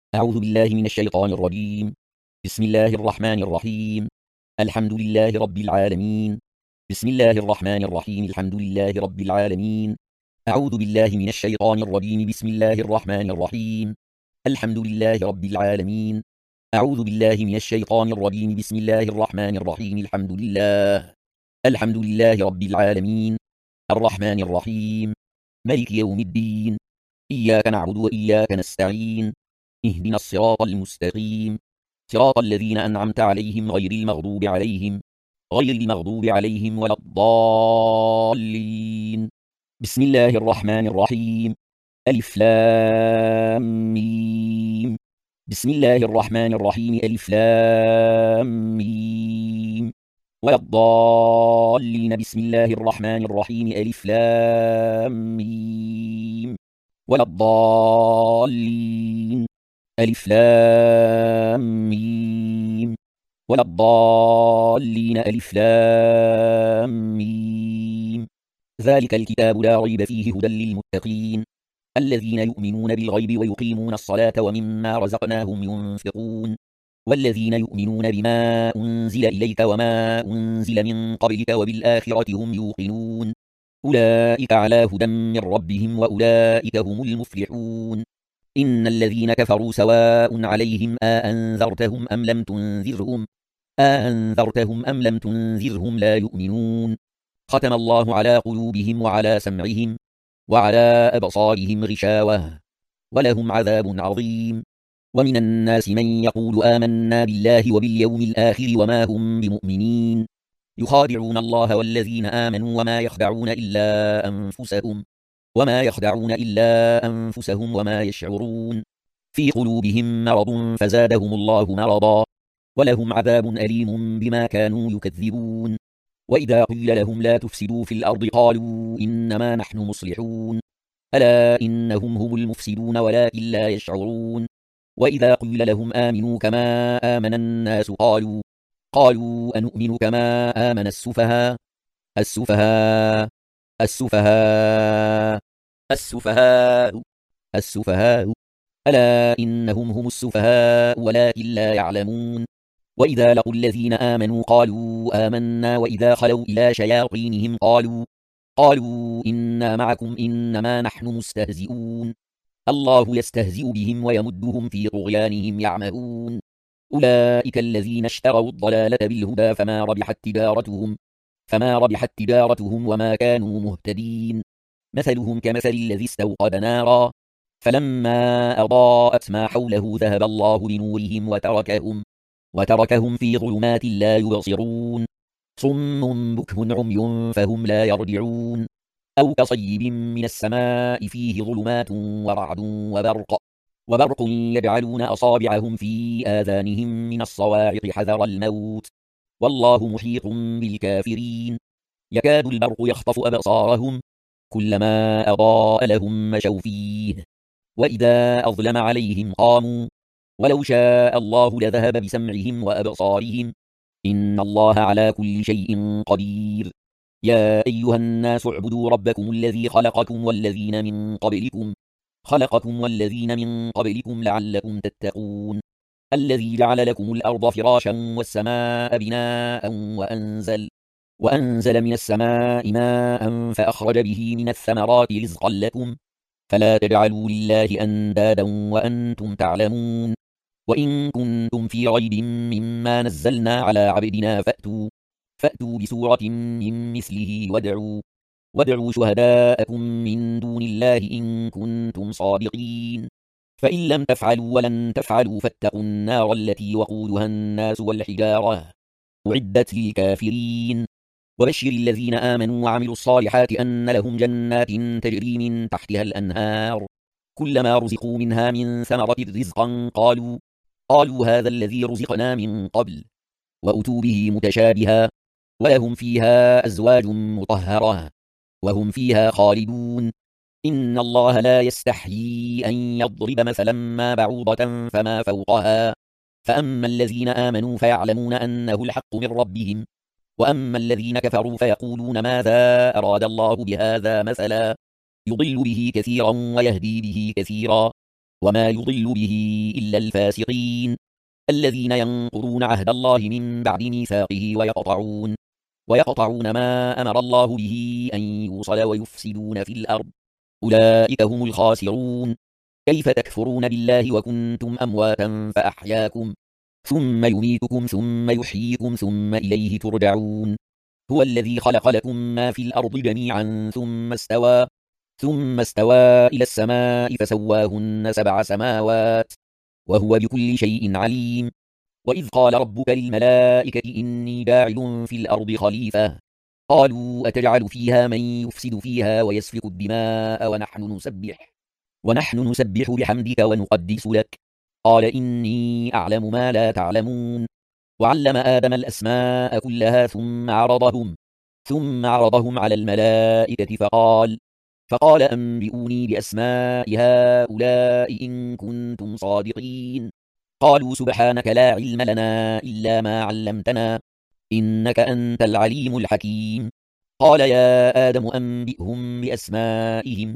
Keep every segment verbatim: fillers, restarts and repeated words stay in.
أعوذ بالله من الشيطان الرجيم. بسم الله الرحمن الرحيم. الحمد لله رب العالمين. بسم الله الرحمن الرحيم. الحمد لله رب العالمين. أعوذ بالله من الشيطان الرجيم. بسم الله الرحمن الرحيم. الحمد لله رب العالمين. أعوذ بالله من الشيطان الرجيم. بسم الله الرحمن الرحيم. الحمد لله الحمد لله رب العالمين. الرحمن الرحيم. ملك يوم الدين. إياك نعبد وإياك نستعين. اهدنا الصراط المستقيم، صراط الذين أنعمت عليهم غير المغضوب عليهم غير المغضوب عليهم ولا الضالين. بسم الله الرحمن الرحيم. ألف لام ميم. بسم الله الرحمن الرحيم. ألف لام ميم. ولا الضالين. بسم الله الرحمن الرحيم. ألف لام ميم. ولا الضالين. ألف لام ميم. ولا الضالين. ألف لام ميم. ذلك الكتاب لا ريب فيه هدى للمتقين الذين يؤمنون بالغيب ويقيمون الصلاة ومما رزقناهم ينفقون والذين يؤمنون بما أنزل إليك وما أنزل من قبلك وبالآخرة هم يوقنون أولئك على هدى من ربهم وأولئك هم المفلحون. إن الذين كفروا سواء عليهم أأنذرتهم أم لم تنذرهم أأنذرتهم أم لم تنذرهم لا يؤمنون. ختم الله على قلوبهم وعلى سمعهم وعلى أبصارهم غشاوة ولهم عذاب عظيم. ومن الناس من يقول آمنا بالله وباليوم الآخر وما هم بمؤمنين يخادعون الله والذين آمنوا وما يخدعون إلا أنفسهم وما يخدعون إلا أنفسهم وما يشعرون. في قلوبهم مرض فزادهم الله مرضا ولهم عذاب أليم بما كانوا يكذبون. وإذا قيل لهم لا تفسدوا في الأرض قالوا إنما نحن مصلحون ألا إنهم هم المفسدون ولكن لا يشعرون. وإذا قيل لهم آمنوا كما آمن الناس قالوا قالوا أنؤمن كما آمن السفهاء السفهاء السفهاء السفهاء السفهاء ألا إنهم هم السفهاء ولكن لا يعلمون. وإذا لقوا الذين آمنوا قالوا آمنا وإذا خلوا إلى شياطينهم قالوا قالوا إنا معكم إنما نحن مستهزئون الله يستهزئ بهم ويمدهم في طغيانهم يعمهون. أولئك الذين اشتروا الضلالة بالهدى فما ربحت تجارتهم فما ربحت تجارتهم وما كانوا مهتدين. مثلهم كمثل الذي استوقد نارا فلما أضاءت ما حوله ذهب الله بنورهم وتركهم وتركهم في ظلمات لا يبصرون صم بكم عمي فهم لا يرجعون. أو كصيب من السماء فيه ظلمات ورعد وبرق وبرق يجعلون أصابعهم في آذانهم من الصواعق حذر الموت والله محيط بالكافرين. يكاد البرق يخطف أبصارهم كلما أضاء لهم مشوا فيه وإذا أظلم عليهم قاموا ولو شاء الله لذهب بسمعهم وأبصارهم إن الله على كل شيء قدير. يا أيها الناس اعبدوا ربكم الذي خلقكم والذين من قبلكم خلقكم والذين من قبلكم لعلكم تتقون الذي جعل لكم الأرض فراشا والسماء بناء وأنزل وأنزل من السماء ماء فأخرج به من الثمرات رزقا لكم فلا تجعلوا لله أندادا وأنتم تعلمون. وإن كنتم في ريب مما نزلنا على عبدنا فأتوا فأتوا بسورة من مثله وادعوا وادعوا شهداءكم من دون الله إن كنتم صادقين فإن لم تفعلوا ولن تفعلوا فاتقوا النار التي وقودها الناس والحجارة أعدت للكافرين. وبشر الذين آمنوا وعملوا الصالحات أن لهم جنات تجري من تحتها الأنهار كلما رزقوا منها من ثمرة رزقا قالوا قالوا هذا الذي رزقنا من قبل وأتوا به متشابها ولهم فيها أزواج مطهرة وهم فيها خالدون. إن الله لا يستحيي أن يضرب مثلا ما بعوضة فما فوقها فأما الذين آمنوا فيعلمون أنه الحق من ربهم وأما الذين كفروا فيقولون ماذا أراد الله بهذا مثلا يضل به كثيرا ويهدي به كثيرا وما يضل به إلا الفاسقين الذين ينقضون عهد الله من بعد ميثاقه ويقطعون ويقطعون ما أمر الله به أن يوصل ويفسدون في الأرض أولئك هم الخاسرون كيف تكفرون بالله وكنتم أمواتا فأحياكم ثم يميتكم ثم يحييكم ثم إليه ترجعون هو الذي خلق لكم ما في الأرض جميعا ثم استوى ثم استوى إلى السماء فسواهن سبع سماوات وهو بكل شيء عليم وإذ قال ربك للملائكة إني جاعل في الأرض خليفة قالوا أتجعل فيها من يفسد فيها ويسفك الدماء ونحن نسبح ونحن نسبح بحمدك ونقدس لك قال إني أعلم ما لا تعلمون وعلم آدم الأسماء كلها ثم عرضهم ثم عرضهم على الملائكة فقال فقال أنبئوني بأسماء هؤلاء إن كنتم صادقين قالوا سبحانك لا علم لنا إلا ما علمتنا إنك أنت العليم الحكيم قال يا آدم أنبئهم بأسمائهم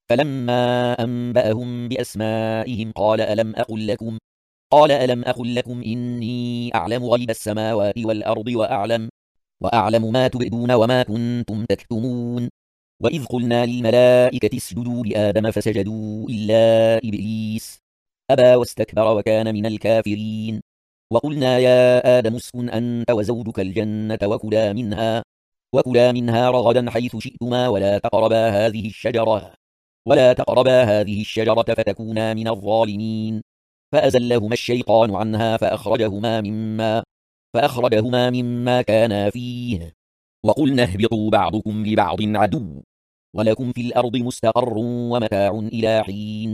فلما أنبأهم بأسمائهم قال ألم أقل لكم قال ألم أقل لكم إني أعلم غيب السماوات والأرض وأعلم وأعلم ما تبدون وما كنتم تكتمون وإذ قلنا للملائكة اسجدوا لآدم فسجدوا إلا إبليس أبى واستكبر وكان من الكافرين وقلنا يا آدم اسكن أنت وزوجك الجنة وكلا منها وكلا منها رغدا حيث شئتما ولا تقربا هذه الشجرة ولا تقربا هذه الشجرة فتكونا من الظالمين فأزلهما الشيطان عنها فأخرجهما مما فأخرجهما مما كانا فيه وقلنا اهبطوا بعضكم لبعض عدو ولكم في الأرض مستقر ومتاع إلى حين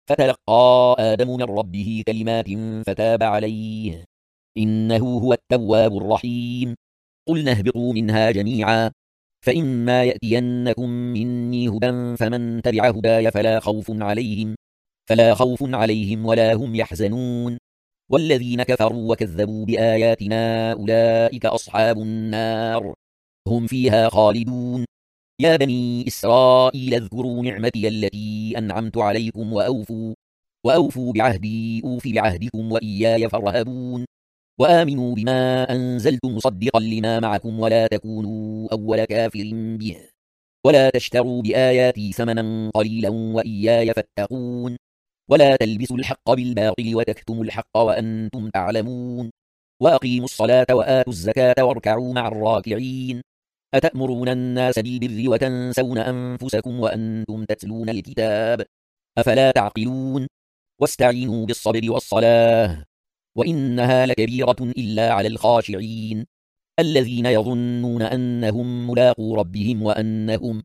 فتلقى آدم من ربه كلمات فتاب عليه إنه هو التواب الرحيم قلنا اهبطوا منها جميعا فإما يأتينكم مني هدى فمن تبع هداي فلا خوف عليهم فلا خوف عليهم ولا هم يحزنون والذين كفروا وكذبوا بآياتنا أولئك أصحاب النار هم فيها خالدون يا بني إسرائيل اذكروا نعمتي التي أنعمت عليكم وأوفوا وأوفوا بعهدي أوف بعهدكم وإياي فارهبون وآمنوا بما أنزلت مصدقا لما معكم ولا تكونوا أول كافر به ولا تشتروا بآياتي ثمنا قليلا وإياي فاتقون ولا تلبسوا الحق بالباطل وتكتموا الحق وأنتم تعلمون وأقيموا الصلاة وآتوا الزكاة واركعوا مع الراكعين أتأمرون الناس بالبر وتنسون أنفسكم وأنتم تتلون الكتاب أفلا تعقلون واستعينوا بالصبر والصلاة وإنها لكبيرة إلا على الخاشعين الذين يظنون أنهم ملاقو ربهم وأنهم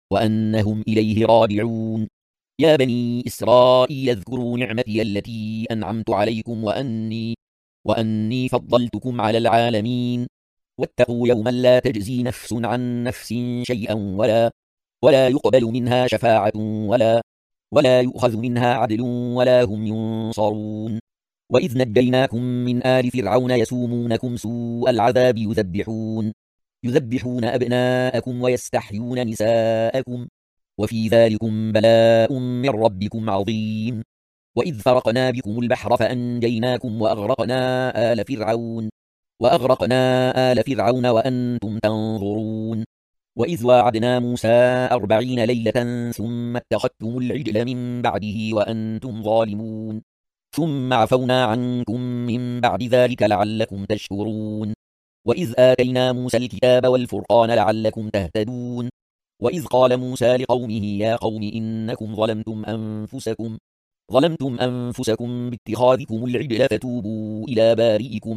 وأنهم إليه راجعون يا بني إسرائيل اذكروا نعمتي التي أنعمت عليكم وأني وأني فضلتكم على العالمين واتقوا يوما لا تجزي نفس عن نفس شيئا ولا ولا يقبل منها شفاعة ولا ولا يؤخذ منها عدل ولا هم ينصرون وإذ نجيناكم من آل فرعون يسومونكم سوء العذاب يذبحون يذبحون أبناءكم ويستحيون نساءكم وفي ذلكم بلاء من ربكم عظيم وإذ فرقنا بكم البحر فأنجيناكم وأغرقنا آل فرعون وأغرقنا آل فرعون وأنتم تنظرون وإذ واعدنا موسى أربعين ليلة ثم اتخذتم العجل من بعده وأنتم ظالمون ثم عفونا عنكم من بعد ذلك لعلكم تشكرون وإذ آتينا موسى الكتاب والفرقان لعلكم تهتدون وإذ قال موسى لقومه يا قوم إنكم ظلمتم أنفسكم ظلمتم أنفسكم باتخاذكم العجل فتوبوا إلى بارئكم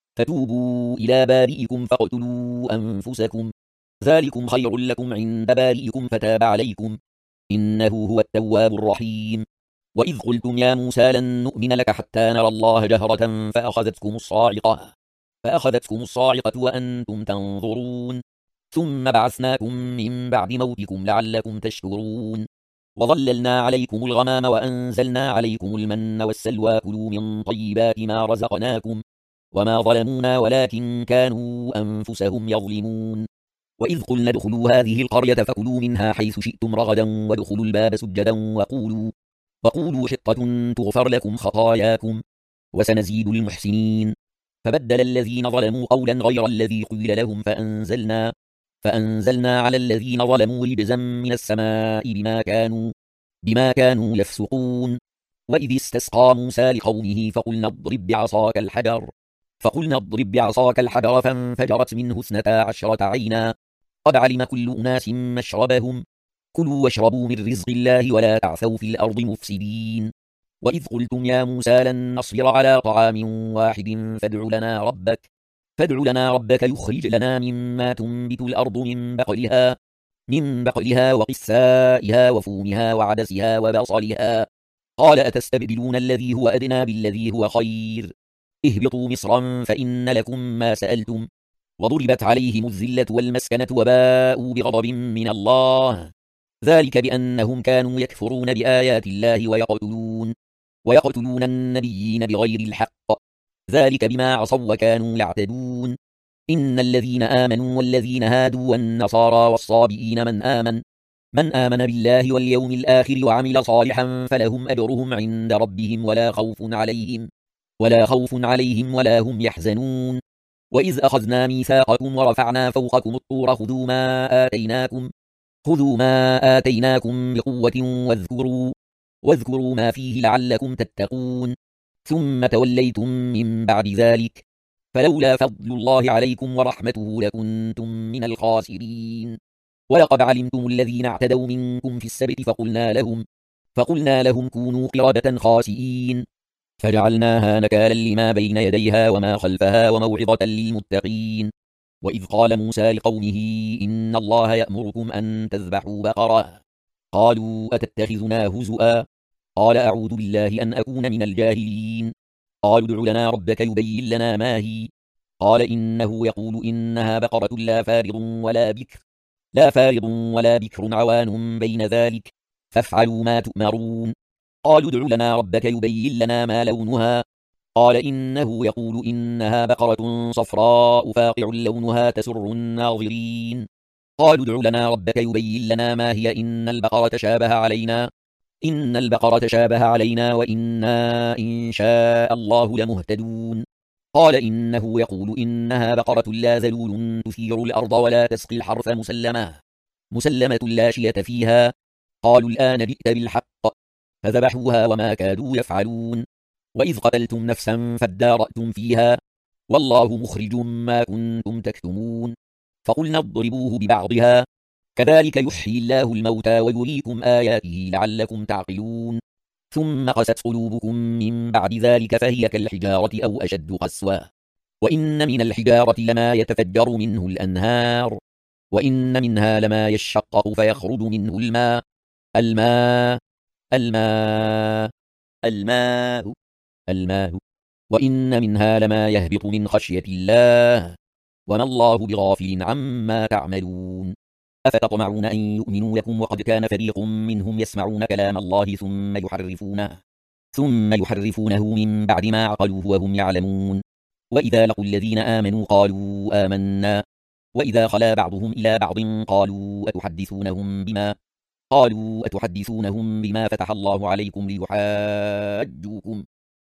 فتوبوا إلى بارئكم فاقتلوا أنفسكم ذلكم خير لكم عند بارئكم فتاب عليكم إنه هو التواب الرحيم وإذ قلتم يا موسى لن نؤمن لك حتى نرى الله جهرة فأخذتكم الصاعقة فأخذتكم الصاعقة وأنتم تنظرون ثم بعثناكم من بعد موتكم لعلكم تشكرون وظللنا عليكم الغمام وأنزلنا عليكم المن والسلوى كلوا من طيبات ما رزقناكم وما ظلمونا ولكن كانوا أنفسهم يظلمون وإذ قلنا ادخلوا هذه القرية فكلوا منها حيث شئتم رغدا وادخلوا الباب سجدا وقولوا وقولوا حطة تغفر لكم خطاياكم وسنزيد المحسنين. فبدل الذين ظلموا قولا غير الذي قيل لهم فأنزلنا فأنزلنا على الذين ظلموا رجزا من السماء بما كانوا بما كانوا يفسقون. وإذ استسقى موسى لقومه فقلنا اضرب بعصاك الحجر فقلنا اضرب بعصاك الحجر فانفجرت منه اثنتا عشرة عينا قد علم كل أناس مشربهم كلوا واشربوا من رزق الله ولا تعثوا في الأرض مفسدين. وإذ قلتم يا موسى لن نصبر على طعام واحد فادع لنا ربك فادع لنا ربك يخرج لنا مما تنبت الأرض من بقلها من بقلها وقثائها وفومها وعدسها وبصلها قال أتستبدلون الذي هو أدنى بالذي هو خير اهبطوا مصرا فإن لكم ما سألتم وضربت عليهم الذلة والمسكنة وباءوا بغضب من الله ذلك بأنهم كانوا يكفرون بآيات الله ويقتلون ويقتلون النبيين بغير الحق ذلك بما عصوا وكانوا يعتدون. إن الذين آمنوا والذين هادوا والنصارى والصابئين من آمن من آمن بالله واليوم الآخر وعمل صالحا فلهم أجرهم عند ربهم ولا خوف عليهم ولا خوف عليهم ولا هم يحزنون. وإذ أخذنا ميثاقكم ورفعنا فوقكم الطور خذوا ما آتيناكم خذوا ما آتيناكم بقوة واذكروا واذكروا ما فيه لعلكم تتقون ثم توليتم من بعد ذلك فلولا فضل الله عليكم ورحمته لكنتم من الخاسرين. ولقد علمتم الذين اعتدوا منكم في السبت فقلنا لهم فقلنا لهم كونوا قردة خاسئين فجعلناها نكالا لما بين يديها وما خلفها وموعظة للمتقين. وإذ قال موسى لقومه إن الله يأمركم أن تذبحوا بقرة قالوا أتتخذنا هزؤا قال أعوذ بالله أن أكون من الجاهلين. قالوا ادع لنا ربك يبين لنا ما هي قال إنه يقول إنها بقرة لا فارض ولا بكر لا فارض ولا بكر عوان بين ذلك فافعلوا ما تؤمرون. قالوا ادع لنا ربك يبين لنا ما لونها قال إنه يقول إنها بقرة صفراء فاقع لونها تسر الناظرين. قالوا ادع لنا ربك يبين لنا ما هي إن البقرة تشابه علينا إن البقرة تشابه علينا وإنا إن شاء الله لمهتدون. قال إنه يقول إنها بقرة لا ذلول تثير الأرض ولا تسقي الحرث مسلمة مسلمة لا شية فيها. قالوا الآن جئت بالحق فذبحوها وما كادوا يفعلون. وإذ قتلتم نفسا فادارأتم فيها والله مخرج ما كنتم تكتمون. فقلنا اضربوه ببعضها كذلك يحيي الله الموتى ويريكم آياته لعلكم تعقلون. ثم قست قلوبكم من بعد ذلك فهي كالحجارة أو أشد قسوة وإن من الحجارة لما يتفجر منه الأنهار وإن منها لما يشقق فيخرج منه الماء الماء الماء الماء الماء وإن منها لما يهبط من خشية الله وما الله بغافل عما تعملون. أفتطمعون أن يؤمنوا لكم وقد كان فريق منهم يسمعون كلام الله ثم يحرفونه ثم يحرفونه من بعد ما عقلوه وهم يعلمون. وإذا لقوا الذين آمنوا قالوا آمنا وإذا خلا بعضهم إلى بعض قالوا أتحدثونهم بما قالوا أتحدثونهم بما فتح الله عليكم ليحاجوكم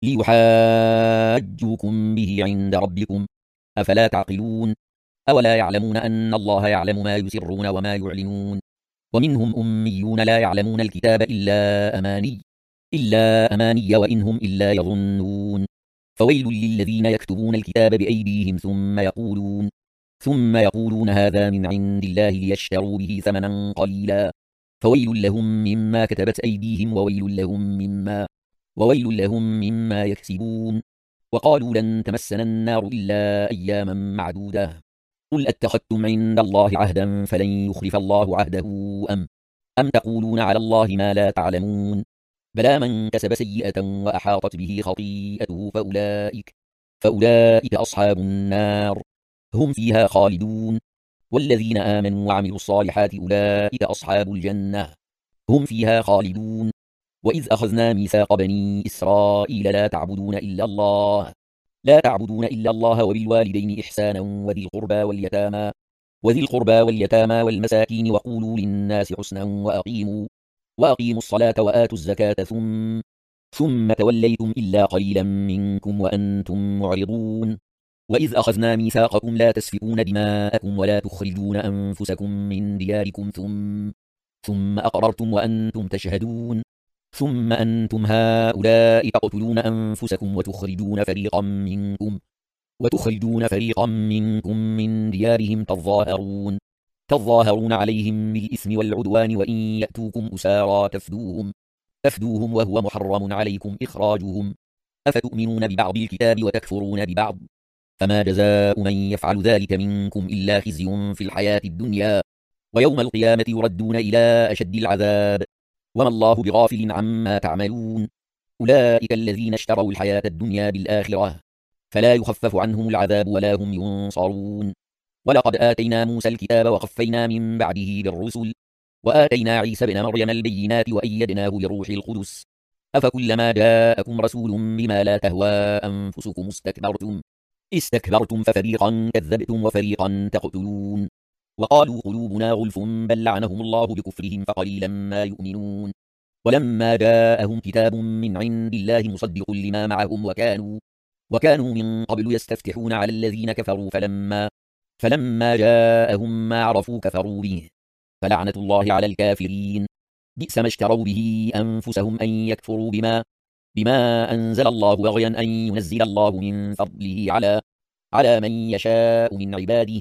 ليحاجوكم به عند ربكم أفلا تعقلون. أولا يعلمون أن الله يعلم ما يسرون وما يعلنون. ومنهم أميون لا يعلمون الكتاب إلا أماني إلا أماني وإنهم إلا يظنون. فويل للذين يكتبون الكتاب بأيديهم ثم يقولون ثم يقولون هذا من عند الله ليشتروا به ثمنا قليلا فويل لهم مما كتبت أيديهم وويل لهم مما وويل لهم مما يكسبون. وقالوا لن تمسنا النار إلا أياما معدودة قل أتخذتم عند الله عهدا فلن يخلف الله عهده أم أم تقولون على الله ما لا تعلمون. بلى من كسب سيئة وأحاطت به خطيئته فأولئك فأولئك أصحاب النار هم فيها خالدون. والذين آمنوا وعملوا الصالحات أولئك أصحاب الجنة هم فيها خالدون. وإذ أخذنا ميثاق بني إسرائيل لا تعبدون إلا الله لا تعبدون إلا الله وبالوالدين إحسانا وذي القربى واليتامى وذي القربى واليتامى والمساكين وقولوا للناس حسنا وأقيموا وأقيموا الصلاة وآتوا الزكاة ثم ثم توليتم إلا قليلا منكم وأنتم معرضون وإذ أخذنا ميثاقكم لا تسفكون دماءكم ولا تخرجون أنفسكم من دياركم ثم ثم أقررتم وأنتم تشهدون ثم أنتم هؤلاء تقتلون أنفسكم وتخرجون فريقا منكم وتخرجون فريقا منكم من ديارهم تظاهرون تظاهرون عليهم بالإثم والعدوان وإن يأتوكم أسارى تفدوهم تفدوهم وهو محرم عليكم إخراجهم أفتؤمنون ببعض الكتاب وتكفرون ببعض فما جزاء من يفعل ذلك منكم إلا خزي في الحياة الدنيا ويوم القيامة يردون إلى أشد العذاب وما الله بغافل عما تعملون أولئك الذين اشتروا الحياة الدنيا بالآخرة فلا يخفف عنهم العذاب ولا هم ينصرون ولقد آتينا موسى الكتاب وقفينا من بعده بالرسل وآتينا عيسى بن مريم البينات وأيدناه بروح القدس أفكلما جاءكم رسول بما لا تهوى أنفسكم استكبرتم استكبرتم ففريقا كذبتم وفريقا تقتلون وقالوا قلوبنا غلف بل لعنهم الله بكفرهم فقليلا ما يؤمنون ولما جاءهم كتاب من عند الله مصدق لما معهم وكانوا وكانوا من قبل يستفتحون على الذين كفروا فلما فلما جاءهم ما عرفوا كفروا به فلعنة الله على الكافرين بئس ما اشتروا به أنفسهم أن يكفروا بما بما أنزل الله بغيا أن ينزل الله من فضله على على من يشاء من عباده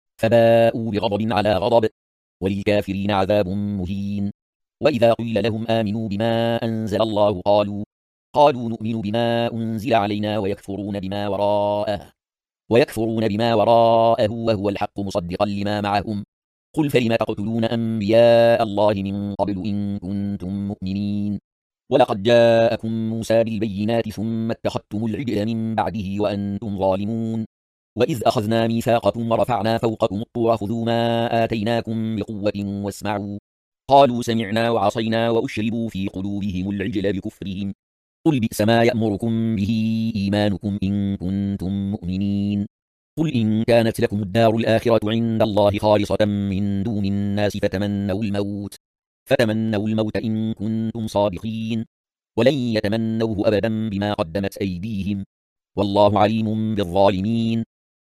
فباءوا بغضب على غضب وللكافرين عذاب مهين وإذا قيل لهم آمنوا بما أنزل الله قالوا قالوا نؤمن بما أنزل علينا ويكفرون بما وراءه ويكفرون بما وراءه وهو الحق مصدقا لما معهم قل فلم تقتلون أنبياء الله من قبل إن كنتم مؤمنين ولقد جاءكم موسى بالبينات ثم اتخذتم العجل من بعده وأنتم ظالمون وإذ أخذنا ميثاقكم ورفعنا فوقكم الطور خذوا ما آتيناكم بقوة واسمعوا قالوا سمعنا وعصينا وأشربوا في قلوبهم العجل بكفرهم قل بئس ما يأمركم به إيمانكم إن كنتم مؤمنين قل إن كانت لكم الدار الآخرة عند الله خالصة من دون الناس فتمنوا الموت فتمنوا الموت إن كنتم صادقين ولن يتمنوه أبدا بما قدمت أيديهم والله عليم بالظالمين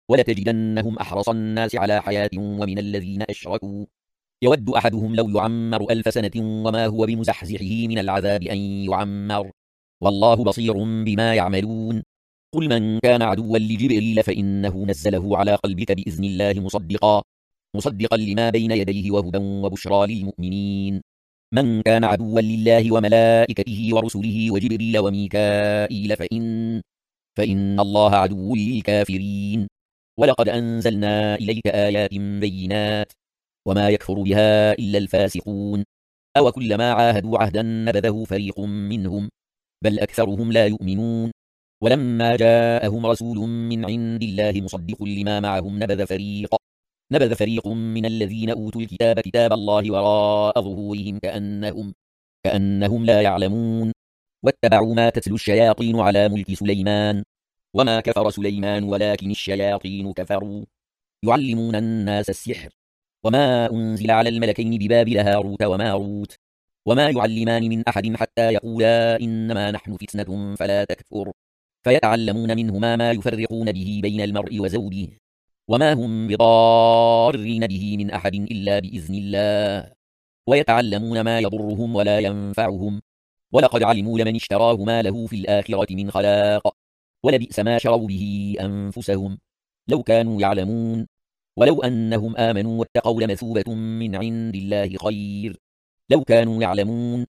ولتجدنهم أحرص الناس على حياة ومن الذين أشركوا يود أحدهم لو يعمر ألف سنة وما هو بمزحزحه من العذاب أن يعمر والله بصير بما يعملون قل من كان عدوا لجبريل فإنه نزله على قلبك بإذن الله مصدقا مصدقا لما بين يديه وهدى وبشرى للمؤمنين من كان عدوا لله وملائكته ورسله وجبريل وميكائيل فإن فإن الله عدو للكافرين ولقد أنزلنا إليك آيات بينات وما يكفر بها إلا الفاسقون أو كلما عاهدوا عهدا نبذه فريق منهم بل أكثرهم لا يؤمنون ولما جاءهم رسول من عند الله مصدق لما معهم نبذ فريق نبذ فريق من الذين أوتوا الكتاب كتاب الله وراء ظهورهم كأنهم كأنهم لا يعلمون واتبعوا ما تتلو الشياطين على ملك سليمان وما كفر سليمان ولكن الشياطين كفروا يعلمون الناس السحر وما أنزل على الملكين ببابل هاروت وماروت وما يعلمان من أحد حتى يقولا إنما نحن فتنة فلا تكفر فيتعلمون منهما ما يفرقون به بين المرء وزوجه وما هم بضارين به من أحد إلا بإذن الله ويتعلمون ما يضرهم ولا ينفعهم ولقد علموا لمن اشتراه ما له في الآخرة من خلاق ولبئس ما شروا به أنفسهم لو كانوا يعلمون ولو أنهم آمنوا واتقوا لمثوبة من عند الله خير لو كانوا يعلمون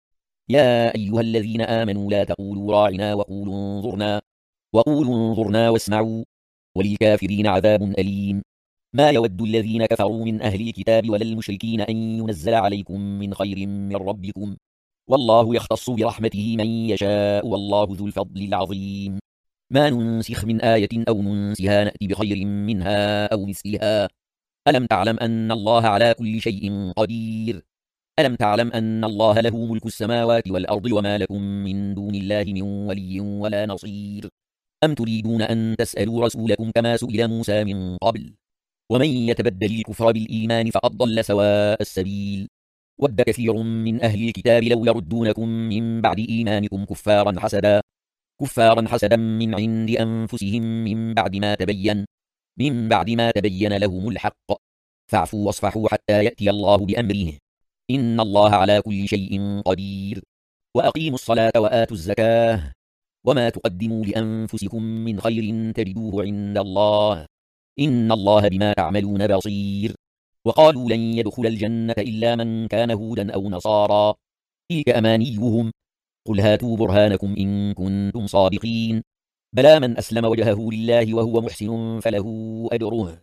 يا أيها الذين آمنوا لا تقولوا راعنا وقولوا انظرنا وقولوا انظرنا واسمعوا وللكافرين عذاب أليم ما يود الذين كفروا من أهل الكتاب ولا المشركين أن ينزل عليكم من خير من ربكم والله يختص برحمته من يشاء والله ذو الفضل العظيم ما ننسخ من آية أو ننسها نأتي بخير منها أو مثلها ألم تعلم أن الله على كل شيء قدير ألم تعلم أن الله له ملك السماوات والأرض وما لكم من دون الله من ولي ولا نصير أم تريدون أن تسألوا رسولكم كما سئل موسى من قبل ومن يتبدل الكفر بالإيمان فقد ضل سواء السبيل ود كثير من أهل الكتاب لو يردونكم من بعد إيمانكم كفارا حسدا كفارا حسدا من عند أنفسهم من بعد ما تبين من بعد ما تبين لهم الحق فاعفوا واصفحوا حتى يأتي الله بأمره إن الله على كل شيء قدير وأقيموا الصلاة وآتوا الزكاة وما تقدموا لأنفسكم من خير تجدوه عند الله إن الله بما تعملون بصير وقالوا لن يدخل الجنة إلا من كان هودا أو نصارى تلك أمانيهم قل هاتوا برهانكم إن كنتم صادقين بلى من أسلم وجهه لله وهو محسن فله أجره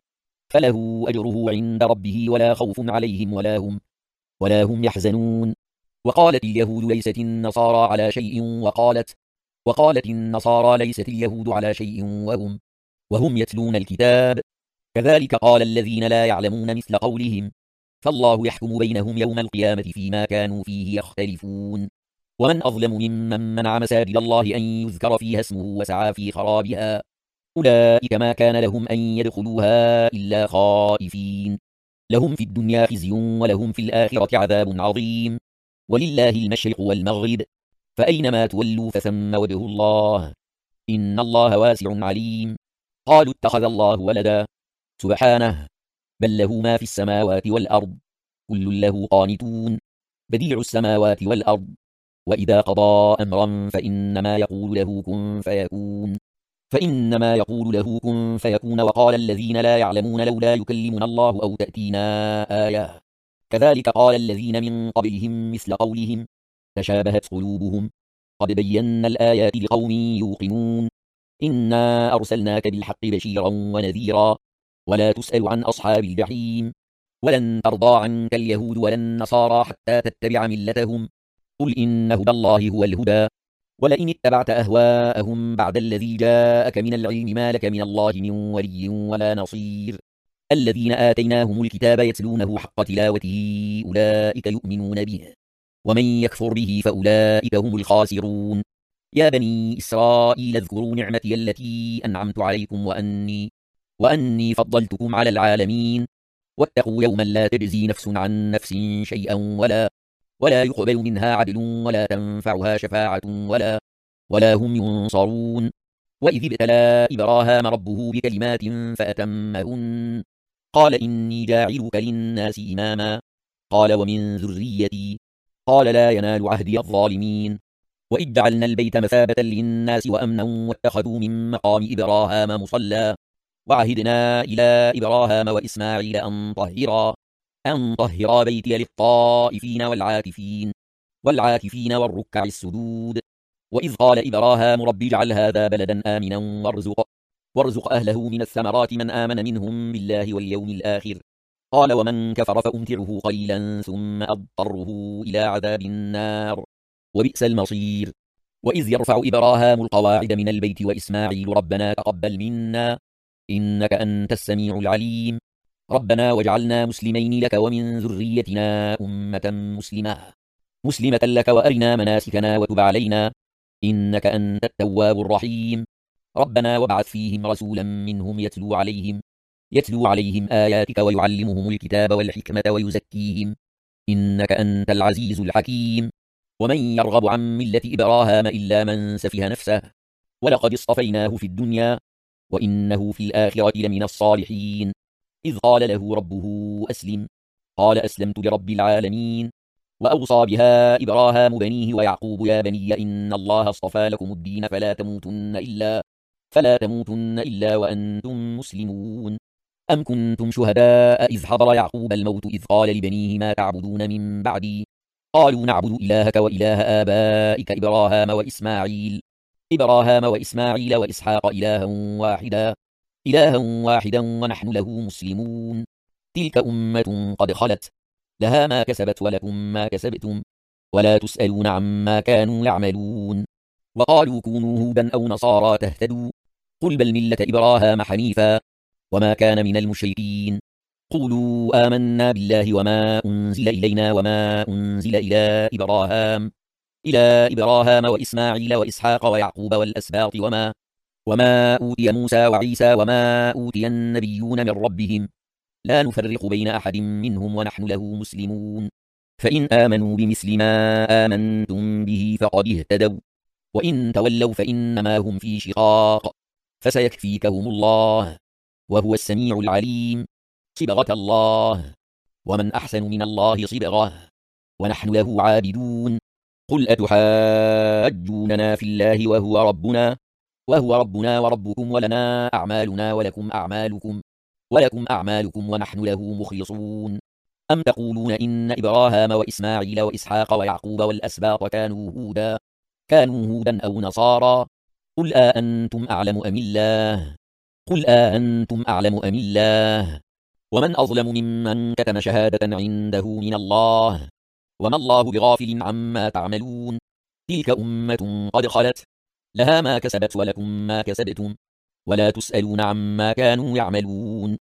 فله أجره عند ربه ولا خوف عليهم ولا هم ولا هم يحزنون وقالت اليهود ليست النصارى على شيء وقالت وقالت النصارى ليست اليهود على شيء وهم وهم يتلون الكتاب كذلك قال الذين لا يعلمون مثل قولهم فالله يحكم بينهم يوم القيامة فيما كانوا فيه يختلفون ومن أظلم ممن منع مساجد الله أن يذكر فيها اسمه وسعى في خرابها أولئك ما كان لهم أن يدخلوها إلا خائفين لهم في الدنيا خزي ولهم في الآخرة عذاب عظيم ولله المشرق والمغرب فأينما تولوا فثم وجه الله إن الله واسع عليم قالوا اتخذ الله ولدا سبحانه بل له ما في السماوات والأرض كل له قانتون بديع السماوات والأرض وإذا قضى أمرا فإنما يقول له كن فيكون فإنما يقول له كن فيكون وقال الذين لا يعلمون لولا يكلمنا الله أو تأتينا آية كذلك قال الذين من قبلهم مثل قولهم تشابهت قلوبهم قد بينا الآيات لقوم يوقنون إنا أرسلناك بالحق بشيرا ونذيرا ولا تسأل عن أصحاب الجحيم ولن ترضى عنك اليهود ولا النصارى حتى تتبع ملتهم قل إن هدى الله هو الهدى ولئن اتبعت أهواءهم بعد الذي جاءك من العلم ما لك من الله من ولي ولا نصير الذين آتيناهم الكتاب يتلونه حق تلاوته أولئك يؤمنون به ومن يكفر به فأولئك هم الخاسرون يا بني إسرائيل اذكروا نعمتي التي أنعمت عليكم وأني وأني فضلتكم على العالمين واتقوا يوما لا تجزي نفس عن نفس شيئا ولا ولا يقبل منها عدل ولا تنفعها شفاعة ولا ولا هم ينصرون وإذ ابتلى إبراهام ربه بكلمات فأتمهن قال إني جاعلك للناس إماما قال ومن ذريتي قال لا ينال عهدي الظالمين وإذ جعلنا البيت مثابة للناس وأمنا واتخذوا من مقام إبراهام مصلى وعهدنا إلى إبراهام وإسماعيل أن طهرا أن طهرا بيتي للطائفين والعاكفين والعاكفين والركع السجود وإذ قال إبراهام رب اجعل هذا بلدا آمنا وارزق وارزق أهله من الثمرات من آمن منهم بالله واليوم الآخر قال ومن كفر فأمتعه قليلا ثم أضطره إلى عذاب النار وبئس المصير وإذ يرفع إبراهام القواعد من البيت وإسماعيل ربنا تقبل منا إنك أنت السميع العليم ربنا واجعلنا مسلمين لك ومن ذريتنا أمة مسلمة مسلمة لك وأرنا مناسكنا وتب علينا إنك أنت التواب الرحيم ربنا وابعث فيهم رسولا منهم يتلو عليهم يتلو عليهم آياتك ويعلمهم الكتاب والحكمة ويزكيهم إنك أنت العزيز الحكيم ومن يرغب عن ملة إبراهام إلا من سفه نفسه ولقد اصطفيناه في الدنيا وإنه في الآخرة لمن الصالحين إذ قال له ربه أسلم قال أسلمت لرب العالمين وأوصى بها إبراهام بنيه ويعقوب يا بني إن الله اصطفى لكم الدين فلا تموتن إلا فلا تموتن إلا وأنتم مسلمون أم كنتم شهداء إذ حضر يعقوب الموت إذ قال لبنيه ما تعبدون من بعدي قالوا نعبد إلهك وإله آبائك إبراهام وإسماعيل إبراهام وإسماعيل وإسحاق إلها واحدا إلها واحدا ونحن له مسلمون تلك أمة قد خلت لها ما كسبت ولكم ما كسبتم ولا تسألون عما كانوا يعملون وقالوا كونوا هودا أو نصارى تهتدوا قل بل ملة إبراهام حنيفا وما كان من المشركين قولوا آمنا بالله وما أنزل إلينا وما أنزل إلى إبراهام إلى إبراهام وإسماعيل وإسحاق ويعقوب والأسباط وما وما أوتي موسى وعيسى وما أوتي النبيون من ربهم لا نفرق بين أحد منهم ونحن له مسلمون فإن آمنوا بمثل ما آمنتم به فقد اهتدوا، وإن تولوا فإنما هم في شقاق، فسيكفيكهم الله وهو السميع العليم. صبغة الله، ومن أحسن من الله صبغة، ونحن له عابدون. قل أتحاجوننا في الله وهو ربنا وهو ربنا وربكم، ولنا أعمالنا ولكم أعمالكم ولكم أعمالكم ونحن له مخلصون. أم تقولون إن إبراهام وإسماعيل وإسحاق ويعقوب والأسباط كانوا هودا كانوا هودا أو نصارى؟ قل أأنتم أعلم أم الله قل أأنتم أعلم أم الله ومن أظلم ممن كتم شهادة عنده من الله، وما الله بغافل عما تعملون. تلك أمة قد خلت، لها ما كسبت ولكم ما كسبتم، ولا تسألون عما كانوا يعملون.